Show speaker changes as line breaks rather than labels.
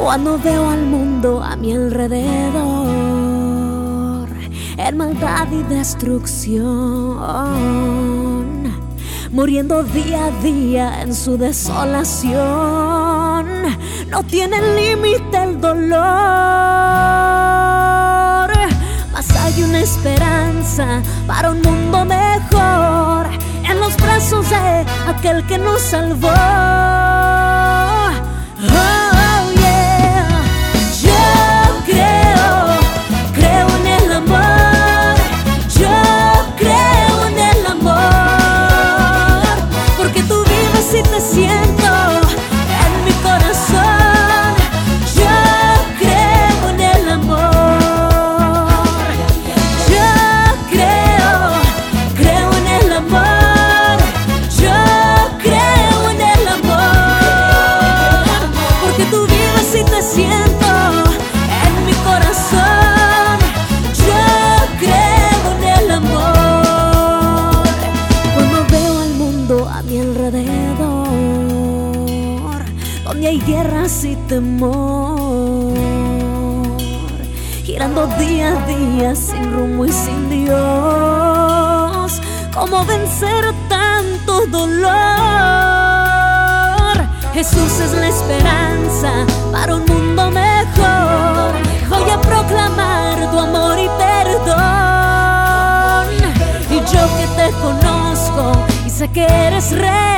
Cuando veo al mundo a mi alrededor en maldad y destrucción, muriendo día a día en su desolación, no tiene límite el dolor. Mas hay una esperanza para un mundo mejor en los brazos de aquel que nos salvó. Si te siento en mi corazón, yo creo en el amor. Yo creo en el amor. Yo creo en el amor. Porque tú vives y te siento en mi corazón. Yo creo en el amor. Cuando veo al mundo a mi alrededor, donde hay guerras y temor, girando día a día sin rumbo y sin Dios, ¿cómo vencer tanto dolor? Jesús es la esperanza para un mundo mejor. Voy a proclamar tu amor y perdón. Y yo que te conozco y sé que eres rey,